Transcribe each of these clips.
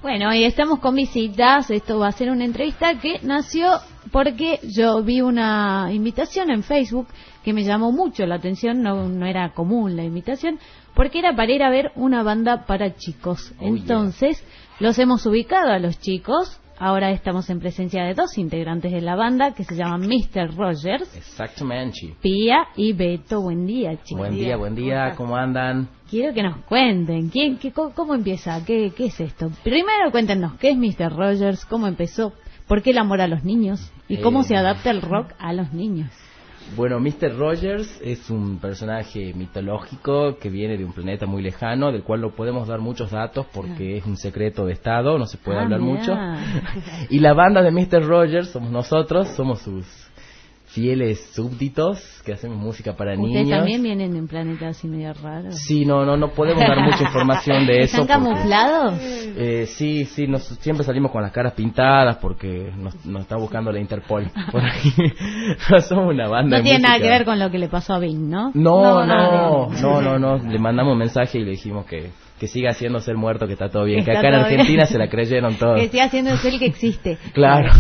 Bueno, y estamos con visitas. Esto va a ser una entrevista que nació porque yo vi una invitación en Facebook que me llamó mucho la atención. No era común la invitación, porque era para ir a ver una banda para chicos. Entonces, los hemos ubicado a los chicos. Ahora estamos en presencia de dos integrantes de la banda que se llaman Mr. Rogers. Exactamente. Pía y Beto. Buen día, chicos. Buen día. ¿Cómo andan? Quiero que nos cuenten. ¿Cómo empieza? ¿Qué es esto? Primero cuéntenos, ¿qué es Mr. Rogers? ¿Cómo empezó? ¿Por qué el amor a los niños? ¿Y cómo se adapta el rock a los niños? Bueno, Mr. Rogers es un personaje mitológico que viene de un planeta muy lejano, del cual no podemos dar muchos datos porque es un secreto de Estado, no se puede hablar mucho. Y la banda de Mr. Rogers somos nosotros, somos sus fieles súbditos que hacemos música para niños. ¿Ustedes también vienen en planetas así medio raros? Sí, no podemos dar mucha información de eso. ¿Están camuflados? Sí, siempre salimos con las caras pintadas porque nos está buscando la Interpol por ahí. No somos una banda no tiene nada que ver con lo que le pasó a Bing, ¿no? No. Le mandamos un mensaje y le dijimos que siga haciéndose el muerto, que está todo bien. Que acá en Argentina se la creyeron todos. Que siga haciéndose el que existe. Claro.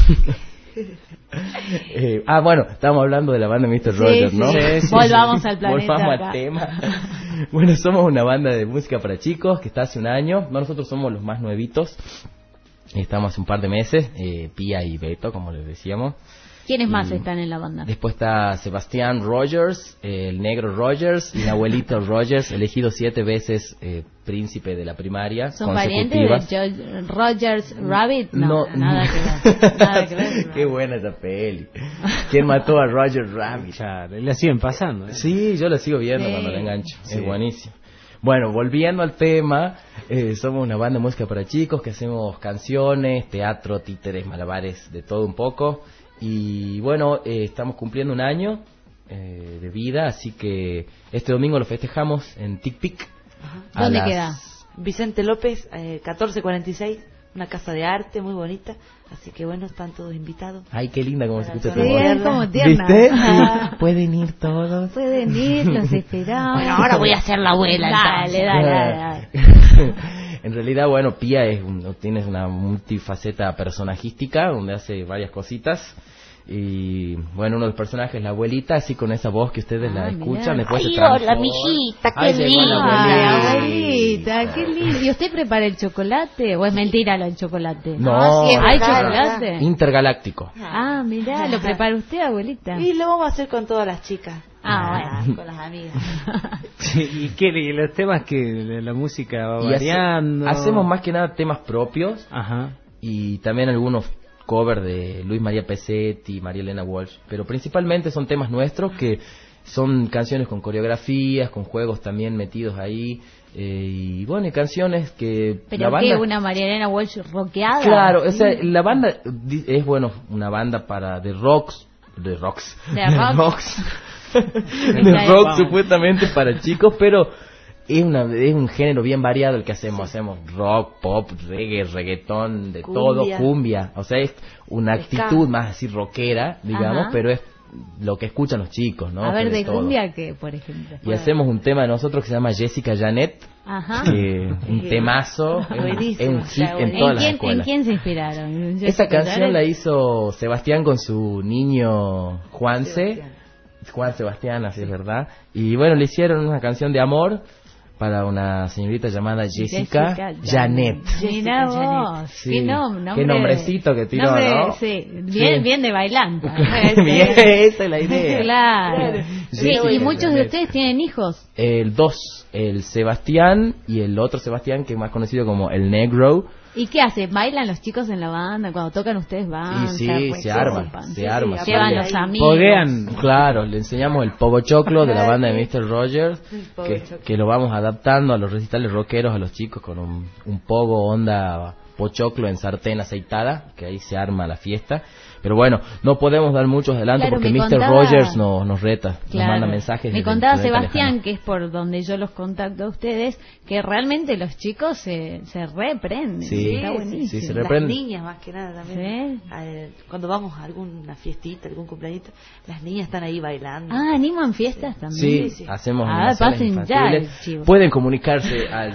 Bueno, estamos hablando de la banda Mr. Rogers, ¿no? Sí. Volvamos al planeta. Volvamos al tema. Bueno, somos una banda de música para chicos que está hace un año. Nosotros somos los más nuevitos. Estamos hace un par de meses. Pía y Beto, como les decíamos. ¿Quiénes más están en la banda? Después está Sebastián Rogers, el negro Rogers y Nahuelito Rogers, elegido 7 veces príncipe de la primaria. ¿Son parientes de George Rogers Rabbit? No, nada que ver. Qué buena esa peli. ¿Quién mató a Roger Rabbit? Ya, la siguen pasando. Sí, yo la sigo viendo cuando la engancho. Sí. Es buenísimo. Bueno, volviendo al tema, somos una banda de música para chicos que hacemos canciones, teatro, títeres, malabares, de todo un poco. Y bueno, estamos cumpliendo un año de vida, así que este domingo lo festejamos en Tic-Pic. ¿Dónde queda? Vicente López, 1446, una casa de arte muy bonita, así que bueno, están todos invitados. Ay, qué linda como se escucha. Sí, es como tierna. ¿Viste? Sí. Pueden ir todos. Pueden ir, los esperamos. Bueno, ahora voy a ser la abuela. Dale. En realidad, bueno, Pía tiene una multifaceta personajística, donde hace varias cositas. Y bueno, uno de los personajes es la abuelita, así con esa voz que ustedes la escuchan. Después ay, hola, mijita, qué linda. Abuelita, qué lindo. ¿Y usted prepara el chocolate? ¿O es mentira lo del chocolate? No, ¿hay chocolate? Intergaláctico. Mirá, ¿lo prepara usted, abuelita? Y lo vamos a hacer con todas las chicas. Bueno, con las amigas. Sí, y los temas que la música va variando. Hacemos más que nada temas propios. Ajá. Y también algunos cover de Luis María Pesetti, María Elena Walsh, pero principalmente son temas nuestros que son canciones con coreografías, con juegos también metidos ahí, y bueno, y canciones que pero la banda... ¿qué? ¿Una María Elena Walsh rockeada? Claro, o sea, la banda es una banda de rock supuestamente para chicos, pero es un género bien variado el que hacemos rock, pop, reggae, reggaetón, de todo, cumbia, o sea, es una actitud más así rockera, digamos, pero es lo que escuchan los chicos, ¿no? A ver, de todo. Cumbia, ¿qué, por ejemplo? Y hacemos un tema de nosotros que se llama Jessica Janet, un temazo, es un hit en todas las escuelas. ¿En quién se inspiraron? Esa canción la hizo Sebastián con su niño Juan Sebastián, así es verdad, y bueno, le hicieron una canción de amor para una señorita llamada Jessica Janet. Mira vos, sí. Qué nombrecito que tiró, ¿no? Sí, bien de bailanta. Bien, esa es la idea. Claro. Sí, y muchos de ustedes tienen hijos. El Sebastián y el otro Sebastián, que es más conocido como el Negro. ¿Y qué hace? ¿Bailan los chicos en la banda? Cuando tocan ustedes van. Sí, se arma. Llevan los amigos. Poguean. Claro, le enseñamos el pogochoclo de la banda de Mr. Rogers, que lo vamos adaptando a los recitales rockeros a los chicos con un pogo onda pochoclo en sartén aceitada, que ahí se arma la fiesta. Pero bueno, no podemos dar muchos adelantos porque Mr. Rogers nos reta, nos manda mensajes. Me contaba Sebastián, que es por donde yo los contacto a ustedes, que realmente los chicos se reprenden. Sí, está buenísimo. Sí, se reprenden. Las niñas más que nada también. ¿Sí? Cuando vamos a alguna fiestita, algún cumpleañito, las niñas están ahí bailando. Ah, ¿animan fiestas también? Sí, hacemos pasen ya, pueden comunicarse al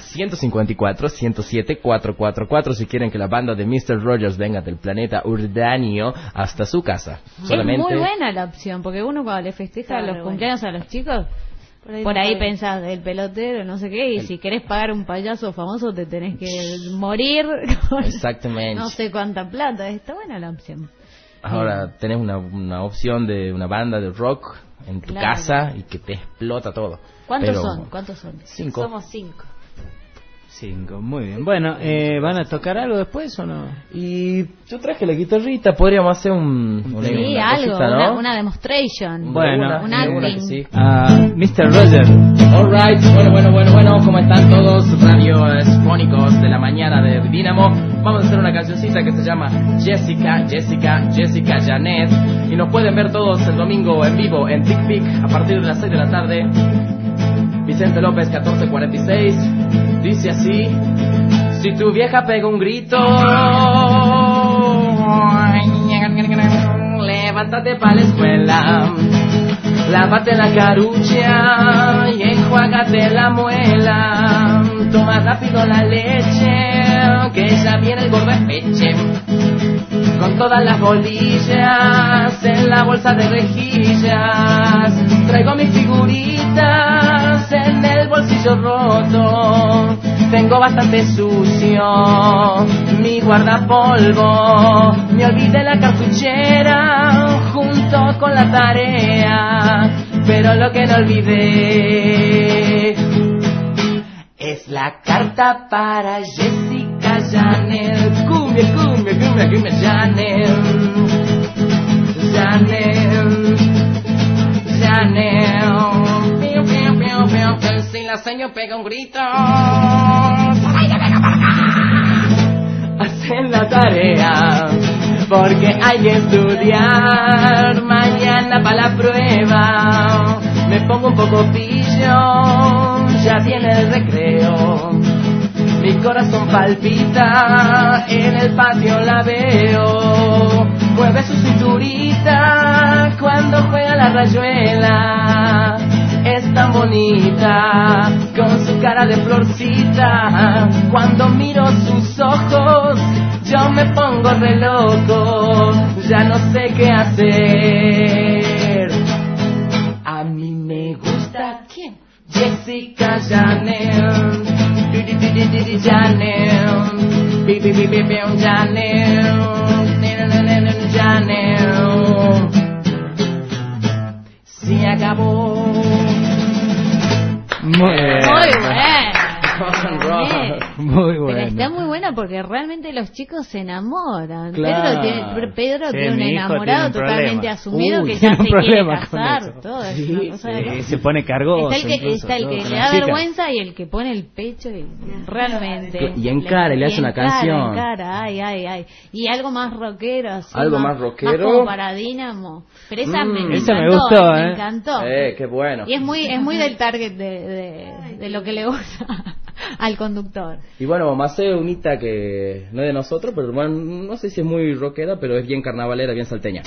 154-107-444 si quieren que la banda de Mr. Rogers venga del planeta Urdanio hasta su casa. Es muy buena la opción, porque uno cuando le festeja los cumpleaños a los chicos, por ahí pensás el pelotero, no sé qué, y si querés pagar un payaso famoso te tenés que morir con exactamente no sé cuánta plata. Está buena la opción. Ahora tenés una opción de una banda de rock en tu casa y que te explota todo. ¿Cuántos son? 5. Somos 5. 5, muy bien. Bueno, ¿van a tocar algo después o no? Y yo traje la guitarrita, podríamos hacer una algo, cosita, ¿no? una demonstration. Bueno, un acting. Sí. Mr. Roger. Alright, bueno, ¿cómo están todos? Radiofónicos de la mañana de Dínamo. Vamos a hacer una cancioncita que se llama Jessica Janet. Y nos pueden ver todos el domingo en vivo en TikTok a partir de las 6 de la tarde. Vicente López 1446 dice así: si tu vieja pega un grito, levántate pa' la escuela, lávate la carucha y enjuágate la muela, toma rápido la leche que ya viene el gordo espeche, con todas las bolillas en la bolsa de rejillas, traigo mis figuritas en el bolsillo roto, tengo bastante sucio mi guardapolvo, me olvidé la cartuchera junto con la tarea, pero lo que no olvidé es la carta para Jessica Janet. Cumbia, Janet. Si la señora pega un grito, hacen la tarea, porque hay que estudiar mañana para la prueba. Me pongo un poco pillo, ya viene el recreo, mi corazón palpita, en el patio la veo, mueve su cinturita cuando juega la rayuela, es tan bonita con su cara de florcita, cuando miro sus ojos yo me pongo re loco, ya no sé qué hacer. A mí me gusta ¿quién? Jessica Janet, Janet, se acabó. Muy bueno. Pero está muy buena porque realmente los chicos se enamoran. Claro. Pedro tiene un enamorado totalmente asumido que ya se quiere casar. Todo es una cosa de se pone cargoso. Está el que le da vergüenza y el que pone el pecho y realmente. Y encara y le hace una canción. Ay. Y algo más rockero. Así, algo más rockero. Más como para Dínamo. Pero esa me gustó, me encantó. Qué bueno. Y es muy del target de lo que le gusta al conductor. Y bueno, vamos a hacer unita que no es de nosotros, pero bueno, no sé si es muy rockera, pero es bien carnavalera, bien salteña.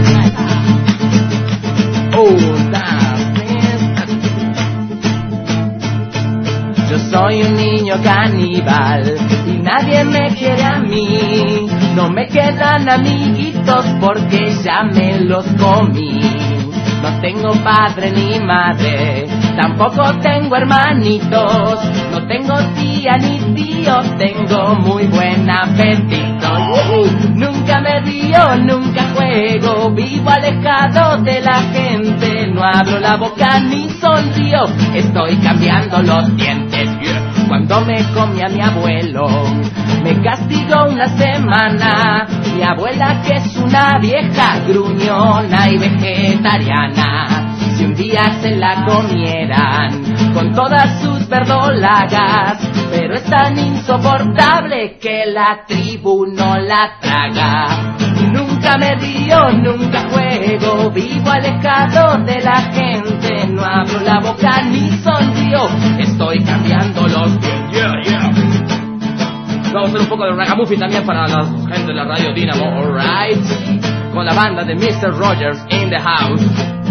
Yo soy un niño caníbal y nadie me quiere a mí, no me quedan amiguitos porque ya me los comí. No tengo padre ni madre, tampoco tengo hermanitos, no tengo tía ni tío, tengo muy buen apetito. Nunca me río, nunca juego, vivo alejado de la gente, no abro la boca ni sonrío, estoy cambiando los dientes. Cuando me comí a mi abuelo, me castigó una semana, mi abuela que es una vieja gruñona y vegetariana. Si un día se la comieran con todas sus verdolagas, pero es tan insoportable que la tribu no la traga. Nunca nunca me río, nunca juego, vivo alejado de la gente, no abro la boca ni sonrío, estoy cambiando los tiempos. Yeah. Vamos a hacer un poco de ragamuffin también para la gente de la radio Dynamo, alright, con la banda de Mr. Rogers in the house.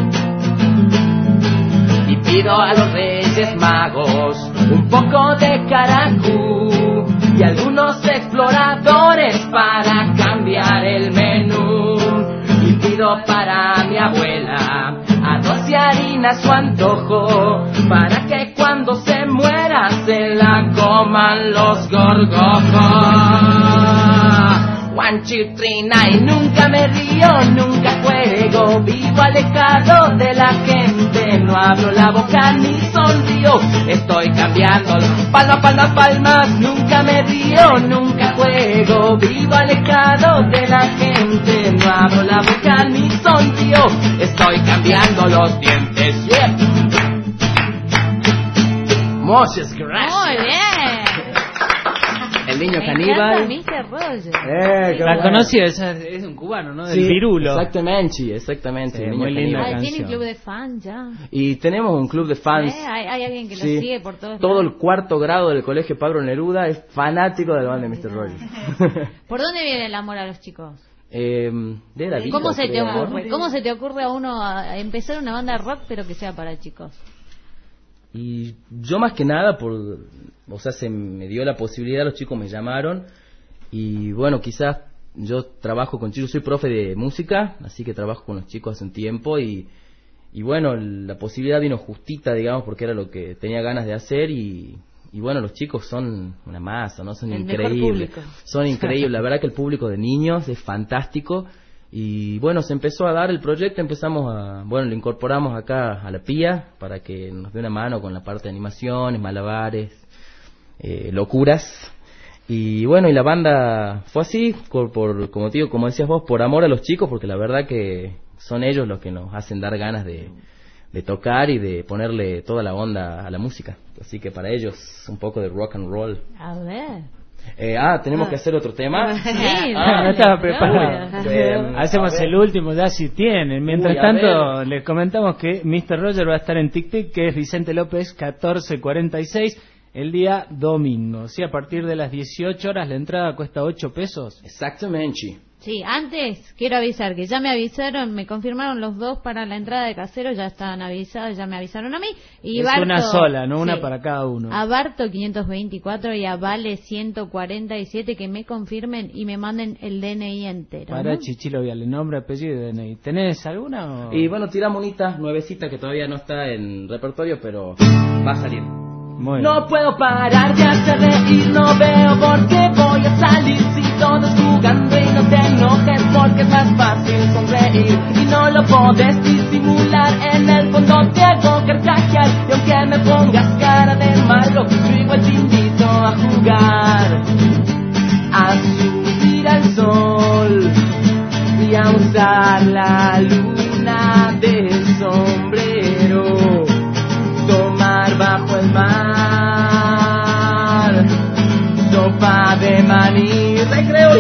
Y pido a los Reyes Magos un poco de caracú y algunos exploradores para cambiar el menú. Y pido para mi abuela arroz y harina a su antojo, para que cuando se muera se la coman los gorgojos. 1, 2, 3, 9, nunca me río, nunca juego, vivo alejado de la gente, no abro la boca ni sonrío, estoy cambiando palmas, nunca me río, nunca juego, vivo alejado de la gente, no abro la boca ni sonrío, estoy cambiando los dientes. Yeah. Muchas gracias. Muy bien. El niño caníbal. Mr. Rogers. La conocí, es un cubano, ¿no? Del Pirulo. Exactamente. Sí, El niño muy linda caníbal. Tiene club de fans ya. Y tenemos un club de fans. Hay alguien que lo Sí. sigue por todos Todo lados. el cuarto grado del colegio Pablo Neruda es fanático de la banda de Mr. Rogers. ¿Por dónde viene el amor a los chicos? De la vida, ¿Cómo se te creo. ocurre? ¿Cómo se te ocurre a uno a empezar una banda rock pero que sea para chicos? Y yo más que nada, se me dio la posibilidad, los chicos me llamaron y bueno, quizás yo trabajo con chicos, soy profe de música, así que trabajo con los chicos hace un tiempo y bueno, la posibilidad vino justita, digamos, porque era lo que tenía ganas de hacer y bueno, los chicos son una masa, ¿no? Son increíbles, son increíbles, la verdad que el público de niños es fantástico. Y bueno, se empezó a dar el proyecto, lo incorporamos acá a la PIA para que nos dé una mano con la parte de animaciones, malabares, locuras. Y bueno, y la banda fue así, como decías vos, por amor a los chicos, porque la verdad que son ellos los que nos hacen dar ganas de tocar y de ponerle toda la onda a la música. Así que para ellos un poco de rock and roll. A ver. Tenemos que hacer otro tema. Sí, no estaba preparado. Bien. Hacemos el último, ya si tienen. Mientras tanto, les comentamos que Mr. Roger va a estar en TikTok, que es Vicente López 1446, el día domingo. Sí, a partir de las 18 horas la entrada cuesta 8 pesos. Exactamente. Sí, antes quiero avisar que ya me avisaron, me confirmaron los dos para la entrada de Casero, ya estaban avisados, ya me avisaron a mí. Y es Barto, una sola, no una sí, para cada uno. A Barto 524 y a Vale 147 que me confirmen y me manden el DNI entero. Para ¿no? Chichilo Viale, nombre, apellido y DNI. ¿Tenés alguna? O... Y bueno, tiramos unita nuevecita que todavía no está en repertorio, pero va a salir. No puedo parar de hacer reír, no veo por qué voy a salir si todos jugando y no te enojes porque es más fácil sonreír y no lo podés disimular, en el fondo te hago carcajear y aunque me pongas cara de malo, yo igual te invito a jugar, a subir al sol y a usar la luna de sombrero, tomar bajo el mar, sopa de maní, recreo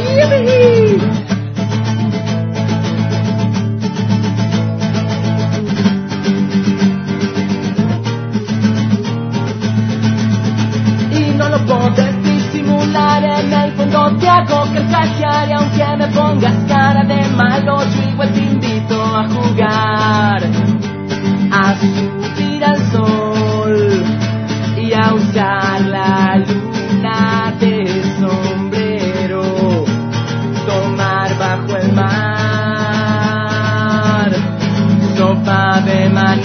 y no lo podés disimular, en el fondo te hago carcajear y aunque me pongas cara de malo, yo igual te invito a jugar, a subir al sol y a usar la luna de sombrero, tomar bajo el mar, sopa de maní.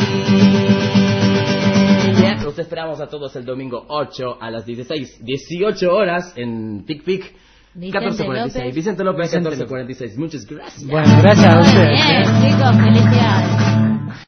Los esperamos a todos el domingo 8 a las 18 horas en TikTok 1446. Vicente López 1446. Muchas gracias. Bueno, gracias a ustedes. Bien, chicos.